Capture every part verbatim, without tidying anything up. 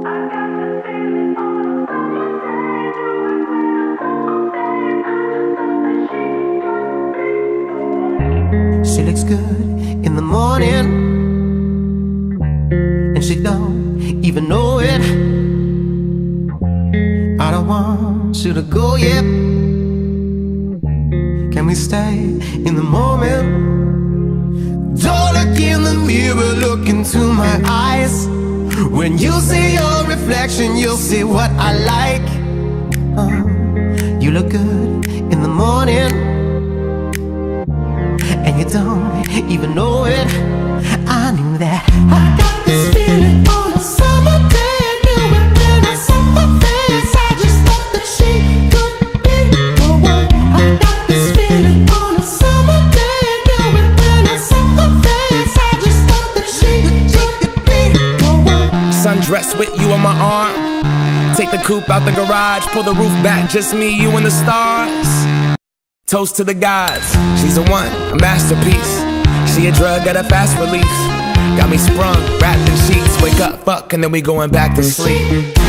She looks good in the morning, and she don't even know it. I don't want you to go yet. Can we stay in the moment? Don't look in the mirror, look into my eyes. When you see your reflection, you'll see what I like. uh, You look good in the morning, and you don't even know it. I knew that. I got this feeling on a summer day. I knew it when I saw her face. I just thought that she could be the one. I got this feeling on a summer day. I knew it when I saw her face. I just thought that she could be the one. Sundress with you on my arm. Take the coupe out the garage. Pull the roof back, just me, you and the stars. Toast to the gods, she's a one, a masterpiece. She a drug at a fast release. Got me sprung, wrapped in sheets. Wake up, fuck, and then we going back to sleep.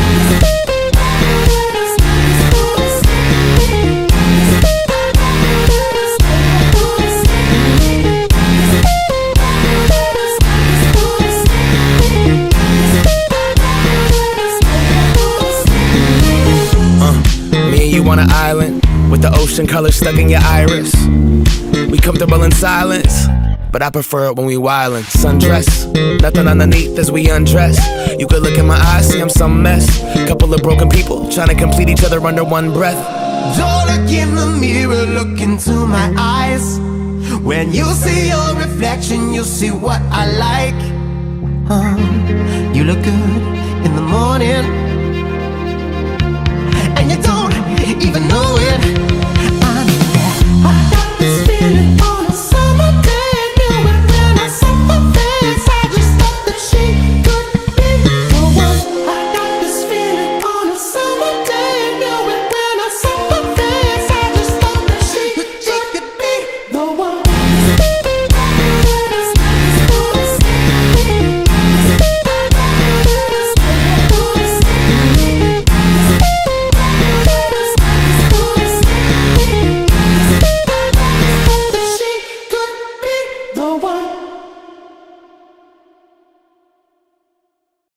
Uh, me and you on an island with the ocean color stuck in your iris. We comfortable in silence, but I prefer it when we wildin'. Sundress, nothing underneath as we undress. You could look in my eyes, see I'm some mess. Couple of broken people trying to complete each other under one breath. Don't look in the mirror, look into my eyes. When you see your reflection, you'll see what I like. uh, You look good in the morning, and you don't even know